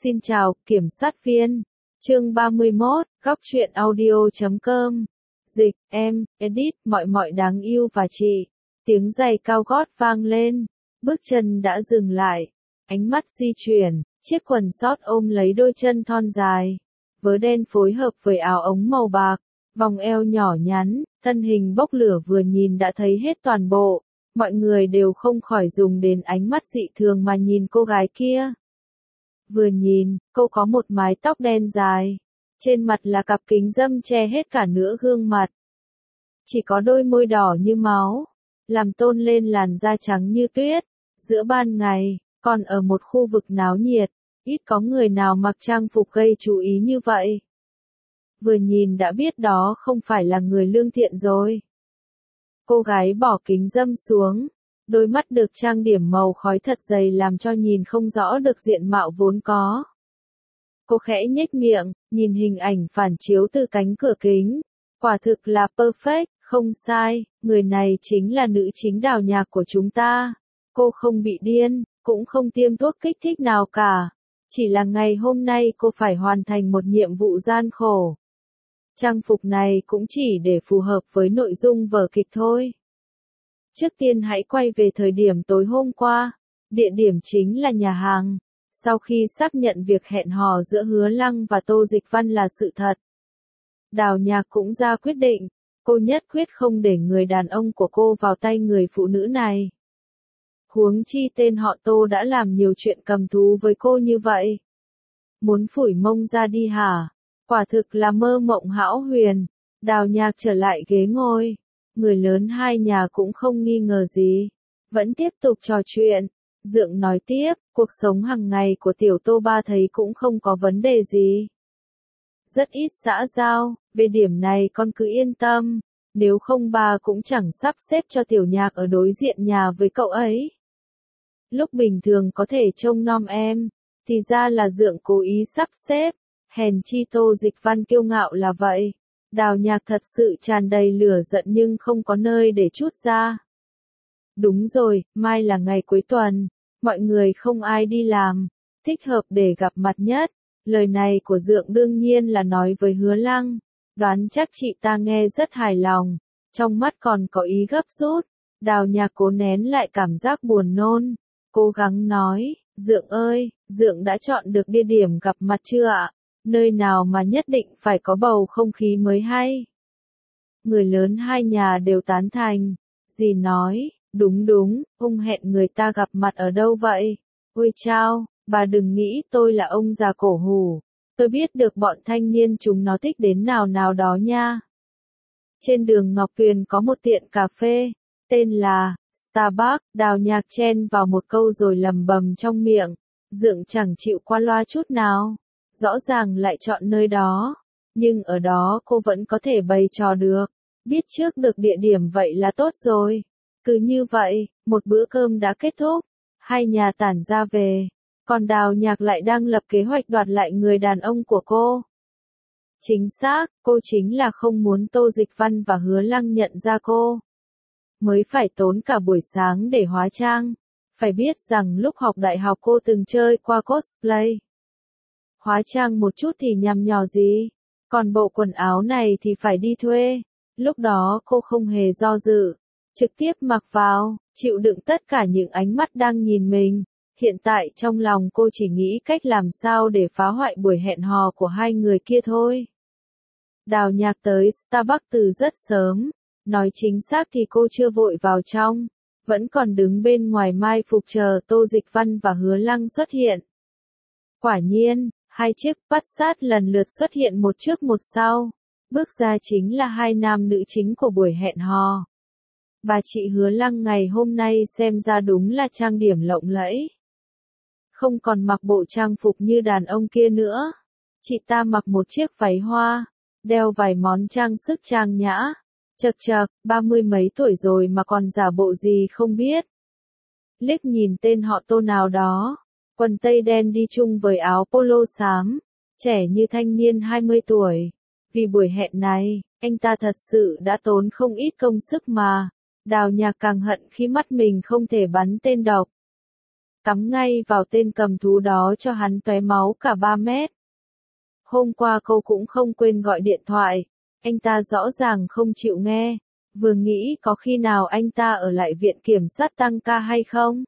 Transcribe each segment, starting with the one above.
Xin chào, kiểm sát viên. Chương 31, góc truyện audio.com. Dịch, em, edit, mọi đáng yêu và chị. Tiếng giày cao gót vang lên. Bước chân đã dừng lại. Ánh mắt di chuyển, chiếc quần sót ôm lấy đôi chân thon dài. Vớ đen phối hợp với áo ống màu bạc. Vòng eo nhỏ nhắn, thân hình bốc lửa vừa nhìn đã thấy hết toàn bộ. Mọi người đều không khỏi dùng đến ánh mắt dị thường mà nhìn cô gái kia. Vừa nhìn, cô có một mái tóc đen dài. Trên mặt là cặp kính râm che hết cả nửa gương mặt. Chỉ có đôi môi đỏ như máu, làm tôn lên làn da trắng như tuyết. Giữa ban ngày, còn ở một khu vực náo nhiệt, ít có người nào mặc trang phục gây chú ý như vậy. Vừa nhìn đã biết đó không phải là người lương thiện rồi. Cô gái bỏ kính râm xuống. Đôi mắt được trang điểm màu khói thật dày làm cho nhìn không rõ được diện mạo vốn có. Cô khẽ nhếch miệng, nhìn hình ảnh phản chiếu từ cánh cửa kính. Quả thực là perfect, không sai, người này chính là nữ chính Đào Nhạc của chúng ta. Cô không bị điên, cũng không tiêm thuốc kích thích nào cả. Chỉ là ngày hôm nay cô phải hoàn thành một nhiệm vụ gian khổ. Trang phục này cũng chỉ để phù hợp với nội dung vở kịch thôi. Trước tiên hãy quay về thời điểm tối hôm qua. Địa điểm chính là nhà hàng. Sau khi xác nhận việc hẹn hò giữa Hứa Lăng và Tô Dịch Văn là sự thật, Đào Nhạc cũng ra quyết định. Cô nhất quyết không để người đàn ông của cô vào tay người phụ nữ này. Huống chi tên họ Tô đã làm nhiều chuyện cầm thú với cô như vậy. Muốn phủi mông ra đi hả? Quả thực là mơ mộng hão huyền. Đào Nhạc trở lại ghế ngồi. Người lớn hai nhà cũng không nghi ngờ gì. Vẫn tiếp tục trò chuyện. Dượng nói tiếp, cuộc sống hàng ngày của tiểu Tô ba thấy cũng không có vấn đề gì. Rất ít xã giao, về điểm này con cứ yên tâm. Nếu không ba cũng chẳng sắp xếp cho tiểu Nhạc ở đối diện nhà với cậu ấy. Lúc bình thường có thể trông nom em, thì ra là dượng cố ý sắp xếp. Hèn chi Tô Dịch Văn kiêu ngạo là vậy. Đào Nhạc thật sự tràn đầy lửa giận nhưng không có nơi để trút ra. Đúng rồi, mai là ngày cuối tuần, mọi người không ai đi làm, thích hợp để gặp mặt nhất. Lời này của dượng đương nhiên là nói với Hứa Lăng, đoán chắc chị ta nghe rất hài lòng, trong mắt còn có ý gấp rút. Đào Nhạc cố nén lại cảm giác buồn nôn, cố gắng nói, dượng ơi, dượng đã chọn được địa điểm gặp mặt chưa ạ? Nơi nào mà nhất định phải có bầu không khí mới hay. Người lớn hai nhà đều tán thành. Dì nói, đúng, ông hẹn người ta gặp mặt ở đâu vậy? Ôi chao, bà đừng nghĩ tôi là ông già cổ hủ. Tôi biết được bọn thanh niên chúng nó thích đến nào đó nha. Trên đường Ngọc Tuyền có một tiệm cà phê, tên là Starbucks. Đào Nhạc chen vào một câu rồi lầm bầm trong miệng. Dượng chẳng chịu qua loa chút nào. Rõ ràng lại chọn nơi đó, nhưng ở đó cô vẫn có thể bày trò được. Biết trước được địa điểm vậy là tốt rồi. Cứ như vậy, một bữa cơm đã kết thúc, hai nhà tản ra về. Còn Đào Nhạc lại đang lập kế hoạch đoạt lại người đàn ông của cô. Chính xác, cô chính là không muốn Tô Dịch Văn và Hứa Lăng nhận ra cô. Mới phải tốn cả buổi sáng để hóa trang. Phải biết rằng lúc học đại học cô từng chơi qua cosplay. Hóa trang một chút thì nhằm nhò gì, còn bộ quần áo này thì phải đi thuê. Lúc đó cô không hề do dự, trực tiếp mặc vào, chịu đựng tất cả những ánh mắt đang nhìn mình. Hiện tại trong lòng cô chỉ nghĩ cách làm sao để phá hoại buổi hẹn hò của hai người kia thôi. Đào Nhạc tới Starbucks từ rất sớm, nói chính xác thì cô chưa vội vào trong, vẫn còn đứng bên ngoài mai phục chờ Tô Dịch Văn và Hứa Lăng xuất hiện. Quả nhiên, hai chiếc Passat lần lượt xuất hiện một trước một sau. Bước ra chính là hai nam nữ chính của buổi hẹn hò. Bà chị Hứa Lăng ngày hôm nay xem ra đúng là trang điểm lộng lẫy. Không còn mặc bộ trang phục như đàn ông kia nữa. Chị ta mặc một chiếc váy hoa, đeo vài món trang sức trang nhã. Chậc chậc, 30 mấy tuổi rồi mà còn giả bộ gì không biết. Liếc nhìn tên họ Tô nào đó. Quần tây đen đi chung với áo polo xám, trẻ như thanh niên 20 tuổi. Vì buổi hẹn này, anh ta thật sự đã tốn không ít công sức mà. Đào Nhạc càng hận khi mắt mình không thể bắn tên độc. cắm ngay vào tên cầm thú đó cho hắn tóe máu cả 3 mét. Hôm qua cô cũng không quên gọi điện thoại, anh ta rõ ràng không chịu nghe, vừa nghĩ có khi nào anh ta ở lại viện kiểm sát tăng ca hay không.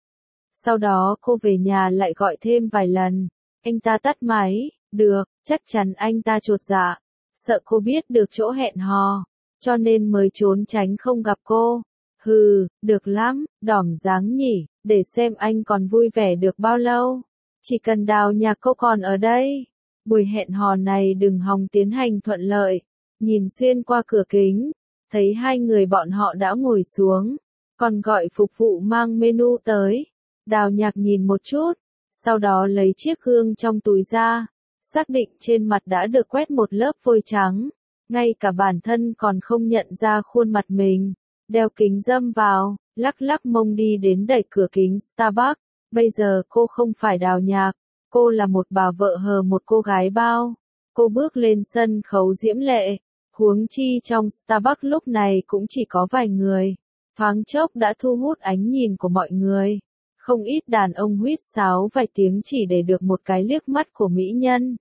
Sau đó cô về nhà lại gọi thêm vài lần, anh ta tắt máy, được, chắc chắn anh ta chột dạ, sợ cô biết được chỗ hẹn hò, cho nên mới trốn tránh không gặp cô. Hừ, được lắm, đỏm dáng nhỉ, để xem anh còn vui vẻ được bao lâu. Chỉ cần Đào Nhạc cô còn ở đây, buổi hẹn hò này đừng hòng tiến hành thuận lợi. Nhìn xuyên qua cửa kính, thấy hai người bọn họ đã ngồi xuống, còn gọi phục vụ mang menu tới. Đào Nhạc nhìn một chút, sau đó lấy chiếc gương trong túi ra, xác định trên mặt đã được quét một lớp vôi trắng, ngay cả bản thân còn không nhận ra khuôn mặt mình, đeo kính râm vào, lắc lắc mông đi đến đẩy cửa kính Starbucks. Bây giờ cô không phải Đào Nhạc, cô là một bà vợ hờ một cô gái bao. Cô bước lên sân khấu diễm lệ, huống chi trong Starbucks lúc này cũng chỉ có vài người, thoáng chốc đã thu hút ánh nhìn của mọi người. Không ít đàn ông huýt sáo vài tiếng chỉ để được một cái liếc mắt của mỹ nhân.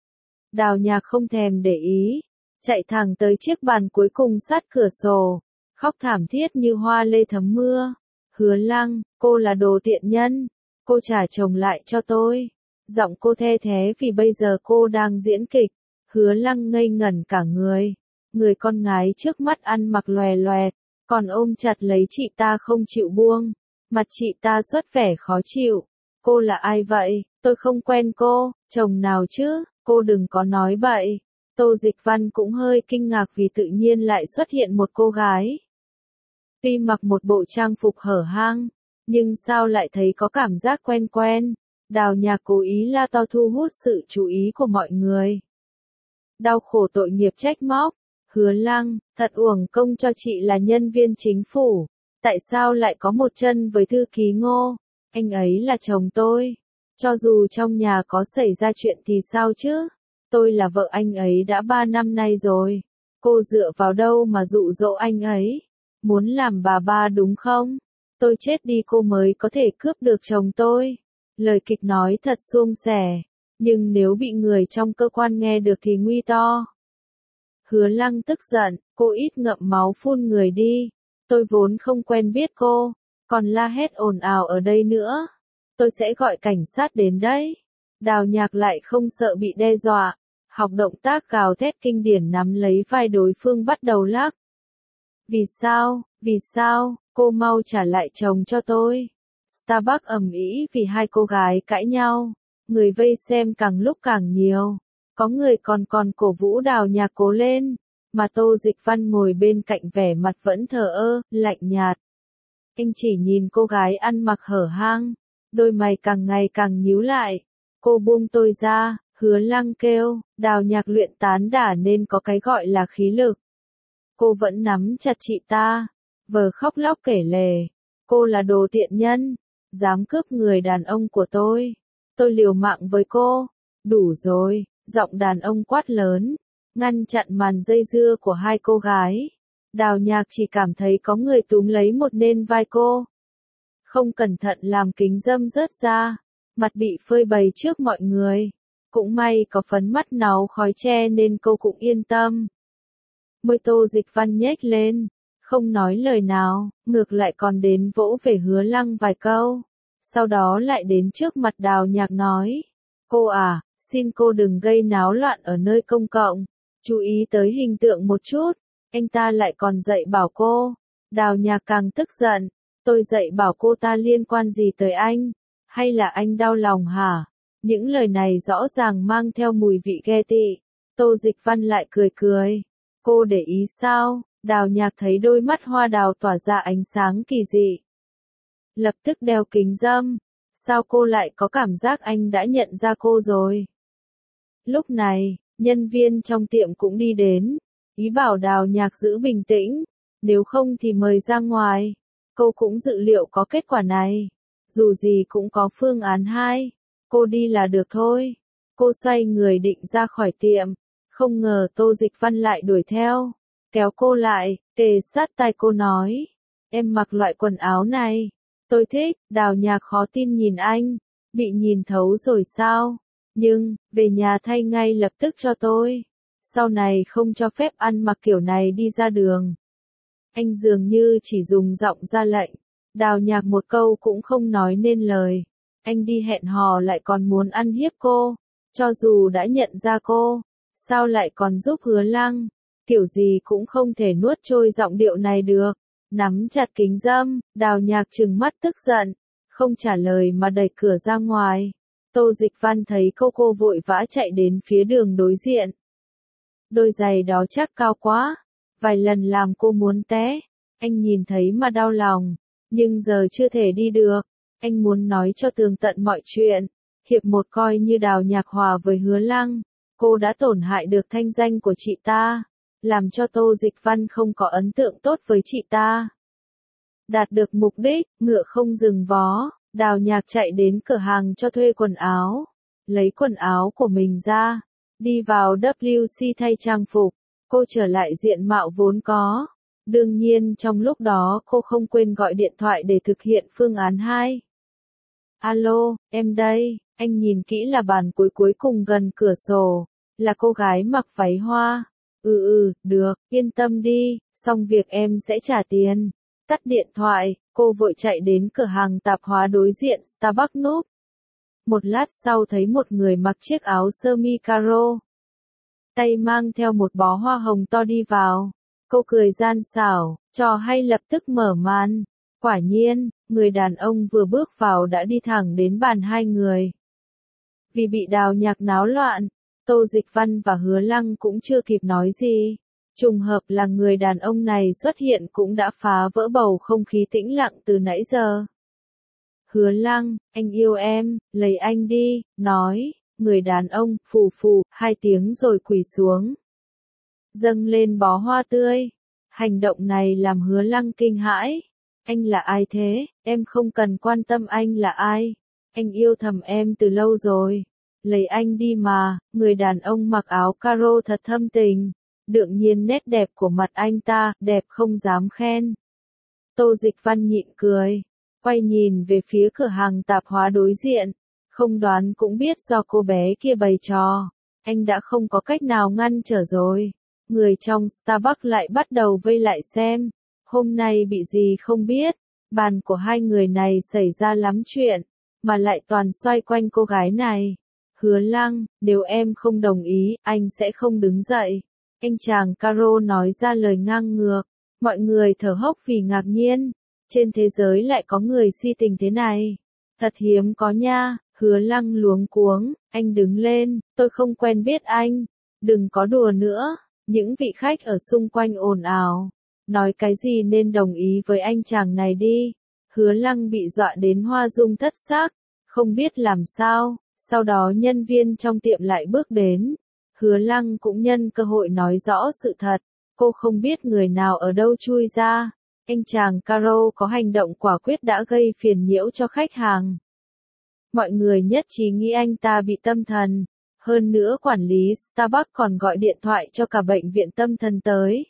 Đào Nhạc không thèm để ý, chạy thẳng tới chiếc bàn cuối cùng sát cửa sổ, khóc thảm thiết như hoa lê thấm mưa. Hứa Lăng, cô là đồ tiện nhân, cô trả chồng lại cho tôi. Giọng cô the thé vì bây giờ cô đang diễn kịch. Hứa Lăng ngây ngẩn cả người. Người con gái trước mắt ăn mặc lòe loẹt, còn ôm chặt lấy chị ta không chịu buông. Mặt chị ta xuất vẻ khó chịu. Cô là ai vậy? Tôi không quen cô, chồng nào chứ? Cô đừng có nói bậy. Tô Dịch Văn cũng hơi kinh ngạc vì tự nhiên lại xuất hiện một cô gái. Tuy mặc một bộ trang phục hở hang, nhưng sao lại thấy có cảm giác quen quen. Đào Nhạc cố ý la to thu hút sự chú ý của mọi người. Đau khổ tội nghiệp trách móc. Hứa Lăng, thật uổng công cho chị là nhân viên chính phủ. Tại sao lại có một chân với thư ký Ngô? Anh ấy là chồng tôi. Cho dù trong nhà có xảy ra chuyện thì sao chứ? Tôi là vợ anh ấy đã 3 năm nay rồi. Cô dựa vào đâu mà dụ dỗ anh ấy? Muốn làm bà ba đúng không? Tôi chết đi cô mới có thể cướp được chồng tôi. Lời kịch nói thật suông sẻ, nhưng nếu bị người trong cơ quan nghe được thì nguy to. Hứa Lăng tức giận, cô ít ngậm máu phun người đi. Tôi vốn không quen biết cô, còn la hét ồn ào ở đây nữa. Tôi sẽ gọi cảnh sát đến đấy. Đào Nhạc lại không sợ bị đe dọa, học động tác gào thét kinh điển nắm lấy vai đối phương bắt đầu lắc. Vì sao, cô mau trả lại chồng cho tôi. Starbucks ầm ĩ vì hai cô gái cãi nhau, người vây xem càng lúc càng nhiều. Có người còn cổ vũ Đào Nhạc cố lên, mà Tô Dịch Văn ngồi bên cạnh vẻ mặt vẫn thờ ơ, lạnh nhạt. Anh chỉ nhìn cô gái ăn mặc hở hang, đôi mày càng ngày càng nhíu lại. Cô buông tôi ra, Hứa Lăng kêu, Đào Nhạc luyện tán đả nên có cái gọi là khí lực. Cô vẫn nắm chặt chị ta, vờ khóc lóc kể lể. Cô là đồ tiện nhân, dám cướp người đàn ông của tôi. Tôi liều mạng với cô. Đủ rồi, giọng đàn ông quát lớn, ngăn chặn màn dây dưa của hai cô gái. Đào Nhạc chỉ cảm thấy có người túm lấy một nên vai cô. Không cẩn thận làm kính râm rớt ra, mặt bị phơi bày trước mọi người. Cũng may có phấn mắt náu khói che nên cô cũng yên tâm. Môi Tô Dịch Văn nhếch lên, không nói lời nào, ngược lại còn đến vỗ về Hứa Lăng vài câu. Sau đó lại đến trước mặt Đào Nhạc nói, cô à, xin cô đừng gây náo loạn ở nơi công cộng, chú ý tới hình tượng một chút. Anh ta lại còn dạy bảo cô. Đào Nhạc càng tức giận, tôi dạy bảo cô ta liên quan gì tới anh? Hay là anh đau lòng hả? Những lời này rõ ràng mang theo mùi vị ghe tị. Tô Dịch Văn lại cười cười. Cô để ý sao? Đào Nhạc thấy đôi mắt hoa đào tỏa ra ánh sáng kỳ dị. Lập tức đeo kính râm. Sao cô lại có cảm giác anh đã nhận ra cô rồi? Lúc này, nhân viên trong tiệm cũng đi đến. Ý bảo Đào Nhạc giữ bình tĩnh. Nếu không thì mời ra ngoài. Cô cũng dự liệu có kết quả này. Dù gì cũng có phương án 2. Cô đi là được thôi. Cô xoay người định ra khỏi tiệm. Không ngờ Tô Dịch Văn lại đuổi theo. Kéo cô lại, kề sát tai cô nói. Em mặc loại quần áo này. Tôi thích, Đào Nhạc khó tin nhìn anh, bị nhìn thấu rồi sao? Nhưng, về nhà thay ngay lập tức cho tôi. Sau này không cho phép ăn mặc kiểu này đi ra đường. Anh dường như chỉ dùng giọng ra lệnh. Đào Nhạc một câu cũng không nói nên lời. Anh đi hẹn hò lại còn muốn ăn hiếp cô. Cho dù đã nhận ra cô, sao lại còn giúp Hứa Lăng? Kiểu gì cũng không thể nuốt trôi giọng điệu này được. Nắm chặt kính dâm, Đào Nhạc trừng mắt tức giận, không trả lời mà đẩy cửa ra ngoài. Tô Dịch Văn thấy cô vội vã chạy đến phía đường đối diện. Đôi giày đó chắc cao quá, vài lần làm cô muốn té. Anh nhìn thấy mà đau lòng, nhưng giờ chưa thể đi được. Anh muốn nói cho tường tận mọi chuyện. Hiệp một coi như Đào Nhạc hòa với Hứa Lăng. Cô đã tổn hại được thanh danh của chị ta, làm cho Tô Dịch Văn không có ấn tượng tốt với chị ta. Đạt được mục đích, ngựa không dừng vó, Đào Nhạc chạy đến cửa hàng cho thuê quần áo, lấy quần áo của mình ra, đi vào WC thay trang phục, cô trở lại diện mạo vốn có. Đương nhiên trong lúc đó cô không quên gọi điện thoại để thực hiện phương án 2. Alo, em đây, anh nhìn kỹ là bàn cuối cùng gần cửa sổ, là cô gái mặc váy hoa. Được, yên tâm đi, xong việc em sẽ trả tiền. Tắt điện thoại, cô vội chạy đến cửa hàng tạp hóa đối diện Starbucks núp. Một lát sau thấy một người mặc chiếc áo sơ mi caro, tay mang theo một bó hoa hồng to đi vào. Cô cười gian xảo, trò hay lập tức mở màn. Quả nhiên, người đàn ông vừa bước vào đã đi thẳng đến bàn hai người. Vì bị Đào Nhạc náo loạn, Tô Dịch Văn và Hứa Lăng cũng chưa kịp nói gì. Trùng hợp là người đàn ông này xuất hiện cũng đã phá vỡ bầu không khí tĩnh lặng từ nãy giờ. Hứa Lăng, anh yêu em, lấy anh đi, nói, người đàn ông, phù phù, 2 tiếng rồi quỳ xuống. Dâng lên bó hoa tươi. Hành động này làm Hứa Lăng kinh hãi. Anh là ai thế? Em không cần quan tâm anh là ai. Anh yêu thầm em từ lâu rồi. Lấy anh đi mà, người đàn ông mặc áo caro thật thâm tình. Đương nhiên nét đẹp của mặt anh ta, đẹp không dám khen. Tô Dịch Văn nhịn cười, quay nhìn về phía cửa hàng tạp hóa đối diện. Không đoán cũng biết do cô bé kia bày trò. Anh đã không có cách nào ngăn trở rồi. Người trong Starbucks lại bắt đầu vây lại xem. Hôm nay bị gì không biết. Bàn của hai người này xảy ra lắm chuyện, mà lại toàn xoay quanh cô gái này. Hứa Lăng, nếu em không đồng ý, anh sẽ không đứng dậy. Anh chàng caro nói ra lời ngang ngược. Mọi người thở hốc vì ngạc nhiên. Trên thế giới lại có người si tình thế này. Thật hiếm có nha. Hứa Lăng luống cuống. Anh đứng lên, tôi không quen biết anh. Đừng có đùa nữa. Những vị khách ở xung quanh ồn ào. Nói cái gì nên đồng ý với anh chàng này đi. Hứa Lăng bị dọa đến hoa dung thất sắc. Không biết làm sao. Sau đó nhân viên trong tiệm lại bước đến. Hứa Lăng cũng nhân cơ hội nói rõ sự thật. Cô không biết người nào ở đâu chui ra. Anh chàng caro có hành động quả quyết đã gây phiền nhiễu cho khách hàng. Mọi người nhất trí nghĩ anh ta bị tâm thần. Hơn nữa quản lý Starbucks còn gọi điện thoại cho cả bệnh viện tâm thần tới.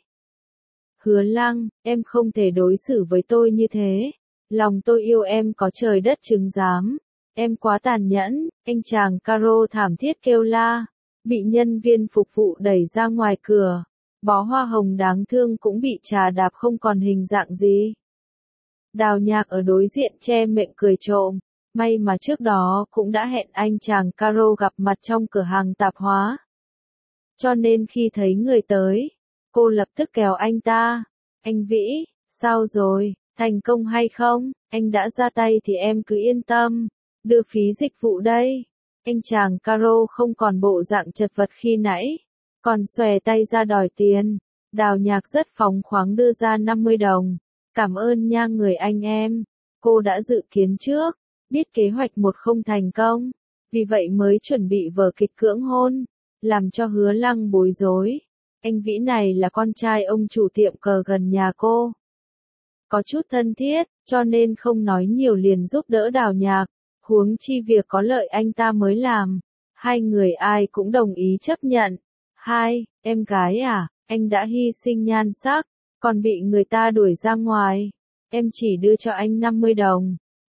Hứa Lăng, em không thể đối xử với tôi như thế. Lòng tôi yêu em có trời đất chứng giám. Em quá tàn nhẫn, anh chàng caro thảm thiết kêu la. Bị nhân viên phục vụ đẩy ra ngoài cửa. Bó hoa hồng đáng thương cũng bị trà đạp không còn hình dạng gì. Đào Nhạc ở đối diện che miệng cười trộm. May mà trước đó cũng đã hẹn anh chàng caro gặp mặt trong cửa hàng tạp hóa. Cho nên khi thấy người tới, cô lập tức kéo anh ta. Anh Vĩ, sao rồi, thành công hay không? Anh đã ra tay thì em cứ yên tâm. Đưa phí dịch vụ đây. Anh chàng caro không còn bộ dạng chật vật khi nãy, còn xòe tay ra đòi tiền. Đào Nhạc rất phóng khoáng đưa ra 50 đồng. Cảm ơn nha người anh em. Cô đã dự kiến trước, biết kế hoạch một không thành công, vì vậy mới chuẩn bị vở kịch cưỡng hôn, làm cho Hứa Lăng bối rối. Anh Vĩ này là con trai ông chủ tiệm cờ gần nhà cô. Có chút thân thiết, cho nên không nói nhiều liền giúp đỡ Đào Nhạc. Huống chi việc có lợi anh ta mới làm. Hai người ai cũng đồng ý chấp nhận. Hai, em gái à, anh đã hy sinh nhan sắc, còn bị người ta đuổi ra ngoài. Em chỉ đưa cho anh 50 đồng.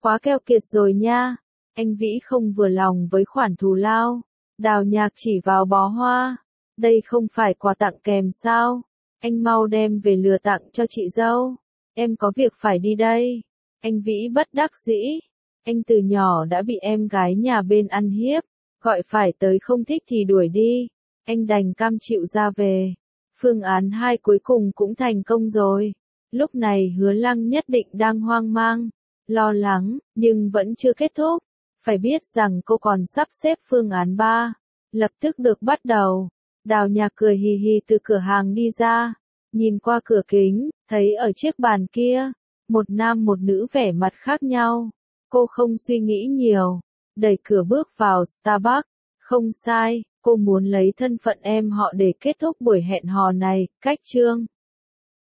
Quá keo kiệt rồi nha. Anh Vĩ không vừa lòng với khoản thù lao. Đào Nhạc chỉ vào bó hoa. Đây không phải quà tặng kèm sao? Anh mau đem về lừa tặng cho chị dâu. Em có việc phải đi đây. Anh Vĩ bất đắc dĩ. Anh từ nhỏ đã bị em gái nhà bên ăn hiếp. Gọi phải tới không thích thì đuổi đi. Anh đành cam chịu ra về. Phương án 2 cuối cùng cũng thành công rồi. Lúc này Hứa Lăng nhất định đang hoang mang, lo lắng, nhưng vẫn chưa kết thúc. Phải biết rằng cô còn sắp xếp phương án 3. Lập tức được bắt đầu. Đào Nhạc cười hì hì từ cửa hàng đi ra. Nhìn qua cửa kính, thấy ở chiếc bàn kia, một nam một nữ vẻ mặt khác nhau. Cô không suy nghĩ nhiều. Đẩy cửa bước vào Starbucks. Không sai, cô muốn lấy thân phận em họ để kết thúc buổi hẹn hò này. Cách chương